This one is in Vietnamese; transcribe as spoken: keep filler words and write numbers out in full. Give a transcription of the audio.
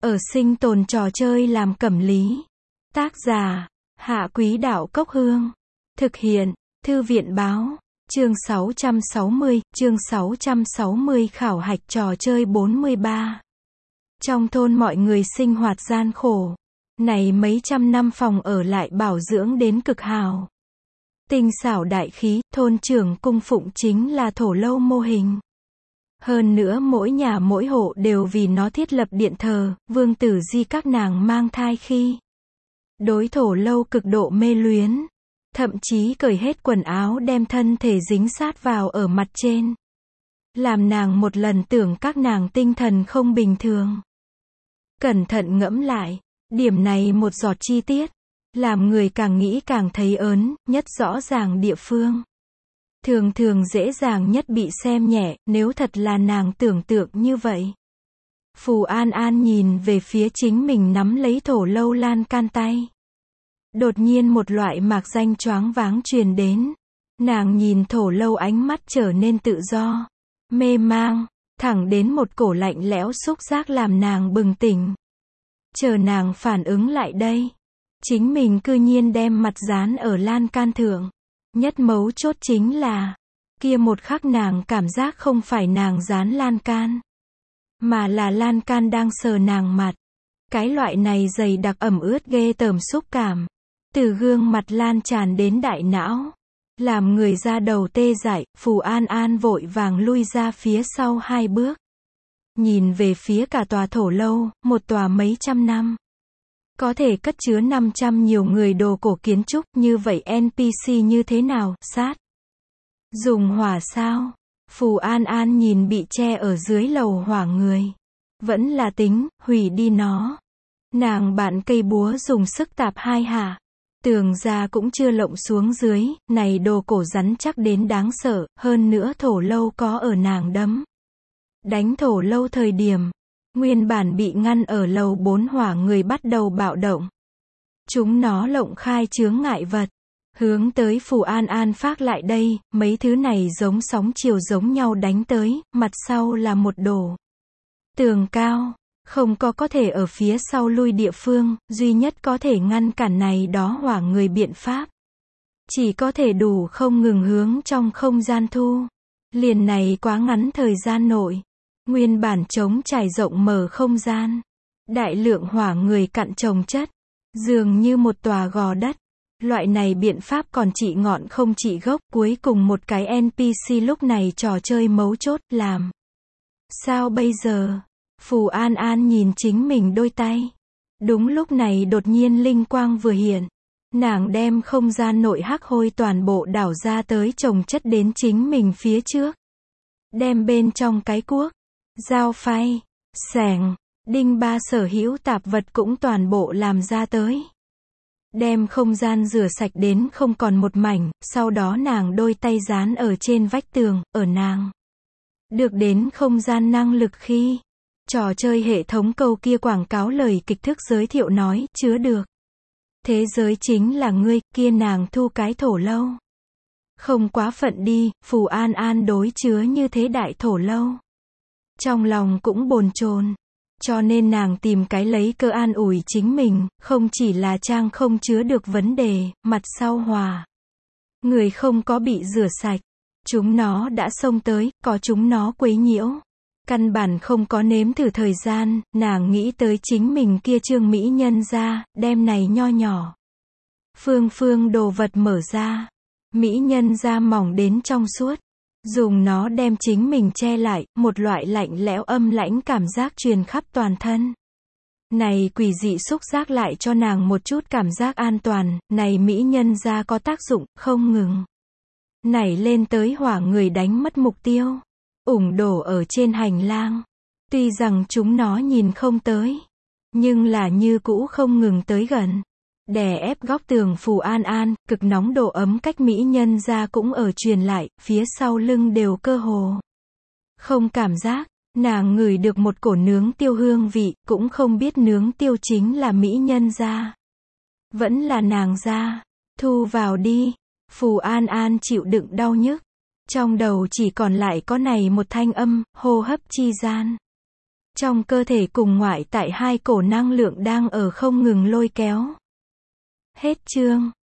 Ở sinh tồn trò chơi làm cẩm lý. Tác giả, Hạ Quý Đạo Cốc Hương. Thực hiện, Thư viện Báo. Chương sáu trăm sáu mươi, chương sáu trăm sáu mươi khảo hạch trò chơi bốn mươi ba. Trong thôn mọi người sinh hoạt gian khổ. Này mấy trăm năm phòng ở lại bảo dưỡng đến cực hào. Tinh xảo đại khí, thôn trưởng cung phụng chính là thổ lâu mô hình. Hơn nữa mỗi nhà mỗi hộ đều vì nó thiết lập điện thờ, vương tử di các nàng mang thai khi. Đối thổ lâu cực độ mê luyến. Thậm chí cởi hết quần áo đem thân thể dính sát vào ở mặt trên. Làm nàng một lần tưởng các nàng tinh thần không bình thường. Cẩn thận ngẫm lại, điểm này một giọt chi tiết, làm người càng nghĩ càng thấy ớn, nhất rõ ràng địa phương. Thường thường dễ dàng nhất bị xem nhẹ, nếu thật là nàng tưởng tượng như vậy. Phù An An nhìn về phía chính mình nắm lấy thổ lâu lan can tay. Đột nhiên một loại mạc danh choáng váng truyền đến. Nàng nhìn thổ lâu ánh mắt trở nên tự do, mê mang, thẳng đến một cổ lạnh lẽo xúc giác làm nàng bừng tỉnh. Chờ nàng phản ứng lại đây, chính mình cư nhiên đem mặt dán ở lan can thượng. Nhất mấu chốt chính là, kia một khắc nàng cảm giác không phải nàng dán lan can, mà là lan can đang sờ nàng mặt. Cái loại này dày đặc ẩm ướt ghê tởm xúc cảm, từ gương mặt lan tràn đến đại não, làm người da đầu tê dại. Phù An An vội vàng lui ra phía sau hai bước. Nhìn về phía cả tòa thổ lâu, một tòa mấy trăm năm. Có thể cất chứa năm trăm nhiều người đồ cổ kiến trúc, như vậy en pê xê như thế nào, sát? Dùng hỏa sao? Phù An An nhìn bị che ở dưới lầu hỏa người. Vẫn là tính, hủy đi nó. Nàng bạn cây búa dùng sức tạp hai hạ. Tường ra cũng chưa lộng xuống dưới, này đồ cổ rắn chắc đến đáng sợ, hơn nữa thổ lâu có ở nàng đấm. Đánh thổ lâu thời điểm, nguyên bản bị ngăn ở lầu bốn hỏa người bắt đầu bạo động. Chúng nó lộng khai chướng ngại vật, hướng tới Phù An An phát lại đây, mấy thứ này giống sóng chiều giống nhau đánh tới, mặt sau là một đổ tường cao, không có có thể ở phía sau lui địa phương, duy nhất có thể ngăn cản này đó hỏa người biện pháp. Chỉ có thể đủ không ngừng hướng trong không gian thu. Liền này quá ngắn thời gian nội. Nguyên bản trống trải rộng mở không gian. Đại lượng hỏa người cặn chồng chất. Dường như một tòa gò đất. Loại này biện pháp còn trị ngọn không trị gốc. Cuối cùng một cái en pê xê lúc này trò chơi mấu chốt làm. Sao bây giờ? Phù An An nhìn chính mình đôi tay. Đúng lúc này đột nhiên linh quang vừa hiện. Nàng đem không gian nội hắc hôi toàn bộ đảo ra tới chồng chất đến chính mình phía trước. Đem bên trong cái cuốc, dao phay, xẻng, đinh ba sở hữu tạp vật cũng toàn bộ làm ra tới. Đem không gian rửa sạch đến không còn một mảnh, sau đó nàng đôi tay dán ở trên vách tường, ở nàng. Được đến không gian năng lực khi, trò chơi hệ thống câu kia quảng cáo lời kịch thức giới thiệu nói, chứa được. Thế giới chính là ngươi, kia nàng thu cái thổ lâu. Không quá phận đi, Phù An An đối chứa như thế đại thổ lâu. Trong lòng cũng bồn chồn. Cho nên nàng tìm cái lấy cơ an ủi chính mình, không chỉ là trang không chứa được vấn đề, mặt sau hòa. Người không có bị rửa sạch. Chúng nó đã xông tới, có chúng nó quấy nhiễu. Căn bản không có nếm thử thời gian, nàng nghĩ tới chính mình kia trương mỹ nhân ra, đem này nho nhỏ. Phương phương đồ vật mở ra. Mỹ nhân da mỏng đến trong suốt. Dùng nó đem chính mình che lại, một loại lạnh lẽo âm lãnh cảm giác truyền khắp toàn thân. Này quỷ dị xúc giác lại cho nàng một chút cảm giác an toàn, này mỹ nhân da có tác dụng, không ngừng. Nảy lên tới hỏa người đánh mất mục tiêu. Ủng đổ ở trên hành lang. Tuy rằng chúng nó nhìn không tới, nhưng là như cũ không ngừng tới gần. Đè ép góc tường Phù An An, cực nóng độ ấm cách mỹ nhân ra cũng ở truyền lại, phía sau lưng đều cơ hồ. Không cảm giác, nàng ngửi được một cổ nướng tiêu hương vị, cũng không biết nướng tiêu chính là mỹ nhân ra. Vẫn là nàng ra, thu vào đi. Phù An An chịu đựng đau nhức. Trong đầu chỉ còn lại có này một thanh âm, hô hấp chi gian. Trong cơ thể cùng ngoại tại hai cổ năng lượng đang ở không ngừng lôi kéo. Hết chương.